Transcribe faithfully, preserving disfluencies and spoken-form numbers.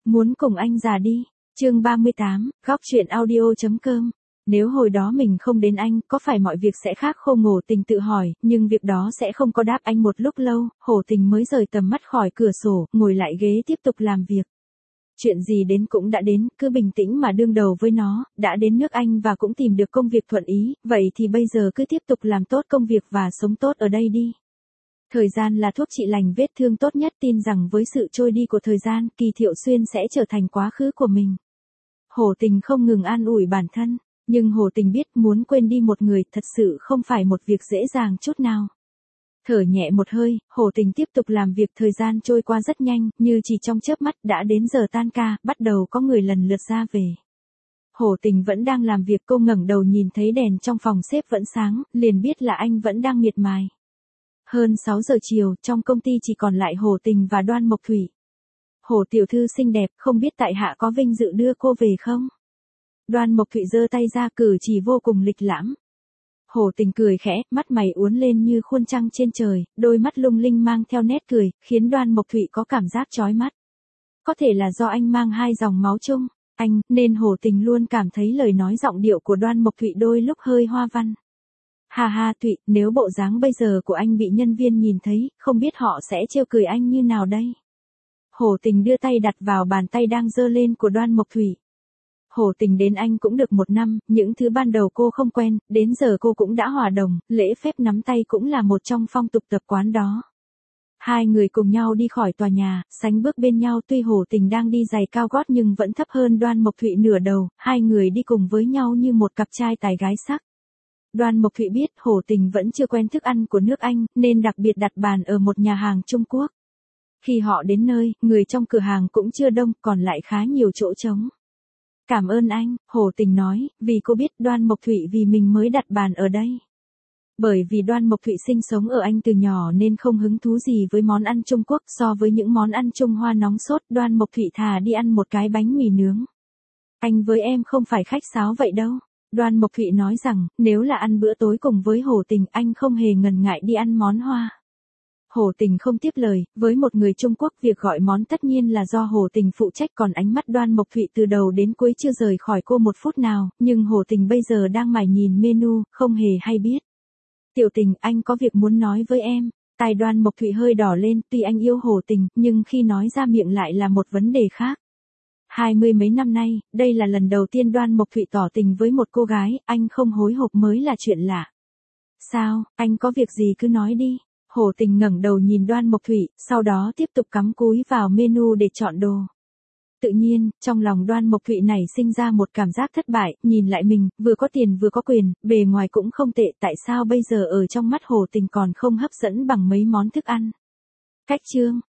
Muốn cùng anh già đi. Chương ba mươi tám, góc truyện audio chấm com. Nếu hồi đó mình không đến anh, có phải mọi việc sẽ khác không? Hồ Tình tự hỏi, nhưng việc đó sẽ không có đáp anh một lúc lâu. Hồ Tình mới rời tầm mắt khỏi cửa sổ, ngồi lại ghế tiếp tục làm việc. Chuyện gì đến cũng đã đến, cứ bình tĩnh mà đương đầu với nó. Đã đến nước Anh và cũng tìm được công việc thuận ý, vậy thì bây giờ cứ tiếp tục làm tốt công việc và sống tốt ở đây đi. Thời gian là thuốc trị lành vết thương tốt nhất, tin rằng với sự trôi đi của thời gian, Kỳ Thiệu Xuyên sẽ trở thành quá khứ của mình. Hồ Tình không ngừng an ủi bản thân, nhưng Hồ Tình biết muốn quên đi một người thật sự không phải một việc dễ dàng chút nào. Thở nhẹ một hơi, Hồ Tình tiếp tục làm việc. Thời gian trôi qua rất nhanh, như chỉ trong chớp mắt đã đến giờ tan ca, bắt đầu có người lần lượt ra về. Hồ Tình vẫn đang làm việc, cô ngẩng đầu nhìn thấy đèn trong phòng sếp vẫn sáng, liền biết là anh vẫn đang miệt mài. Hơn sáu giờ chiều, trong công ty chỉ còn lại Hồ Tình và Đoan Mộc Thủy. Hồ tiểu thư xinh đẹp, không biết tại hạ có vinh dự đưa cô về không? Đoan Mộc Thủy giơ tay ra, cử chỉ vô cùng lịch lãm. Hồ Tình cười khẽ, mắt mày uốn lên như khuôn trăng trên trời, đôi mắt lung linh mang theo nét cười, khiến Đoan Mộc Thủy có cảm giác chói mắt. Có thể là do anh mang hai dòng máu chung, anh, nên Hồ Tình luôn cảm thấy lời nói giọng điệu của Đoan Mộc Thủy đôi lúc hơi hoa văn. Hà hà Thụy, nếu bộ dáng bây giờ của anh bị nhân viên nhìn thấy, không biết họ sẽ trêu cười anh như nào đây? Hồ Tình đưa tay đặt vào bàn tay đang giơ lên của Đoan Mộc Thủy. Hồ Tình đến Anh cũng được một năm, những thứ ban đầu cô không quen, đến giờ cô cũng đã hòa đồng, lễ phép nắm tay cũng là một trong phong tục tập quán đó. Hai người cùng nhau đi khỏi tòa nhà, sánh bước bên nhau, tuy Hồ Tình đang đi giày cao gót nhưng vẫn thấp hơn Đoan Mộc Thủy nửa đầu, hai người đi cùng với nhau như một cặp trai tài gái sắc. Đoan Mộc Thủy biết Hồ Tình vẫn chưa quen thức ăn của nước Anh, nên đặc biệt đặt bàn ở một nhà hàng Trung Quốc. Khi họ đến nơi, người trong cửa hàng cũng chưa đông, còn lại khá nhiều chỗ trống. Cảm ơn anh, Hồ Tình nói, vì cô biết Đoan Mộc Thủy vì mình mới đặt bàn ở đây. Bởi vì Đoan Mộc Thủy sinh sống ở Anh từ nhỏ nên không hứng thú gì với món ăn Trung Quốc, so với những món ăn Trung Hoa nóng sốt, Đoan Mộc Thủy thà đi ăn một cái bánh mì nướng. Anh với em không phải khách sáo vậy đâu. Đoan Mộc Thủy nói rằng, nếu là ăn bữa tối cùng với Hồ Tình, anh không hề ngần ngại đi ăn món Hoa. Hồ Tình không tiếp lời, với một người Trung Quốc việc gọi món tất nhiên là do Hồ Tình phụ trách, còn ánh mắt Đoan Mộc Thủy từ đầu đến cuối chưa rời khỏi cô một phút nào, nhưng Hồ Tình bây giờ đang mải nhìn menu, không hề hay biết. Tiểu Tình, anh có việc muốn nói với em. Tai Đoan Mộc Thủy hơi đỏ lên, tuy anh yêu Hồ Tình, nhưng khi nói ra miệng lại là một vấn đề khác. Hai mươi mấy năm nay, đây là lần đầu tiên Đoan Mộc Thủy tỏ tình với một cô gái, anh không hối hộp mới là chuyện lạ. Sao, anh có việc gì cứ nói đi. Hồ Tình ngẩng đầu nhìn Đoan Mộc Thủy, sau đó tiếp tục cắm cúi vào menu để chọn đồ. Tự nhiên, trong lòng Đoan Mộc Thủy nảy sinh ra một cảm giác thất bại, nhìn lại mình, vừa có tiền vừa có quyền, bề ngoài cũng không tệ, tại sao bây giờ ở trong mắt Hồ Tình còn không hấp dẫn bằng mấy món thức ăn. Cách chương,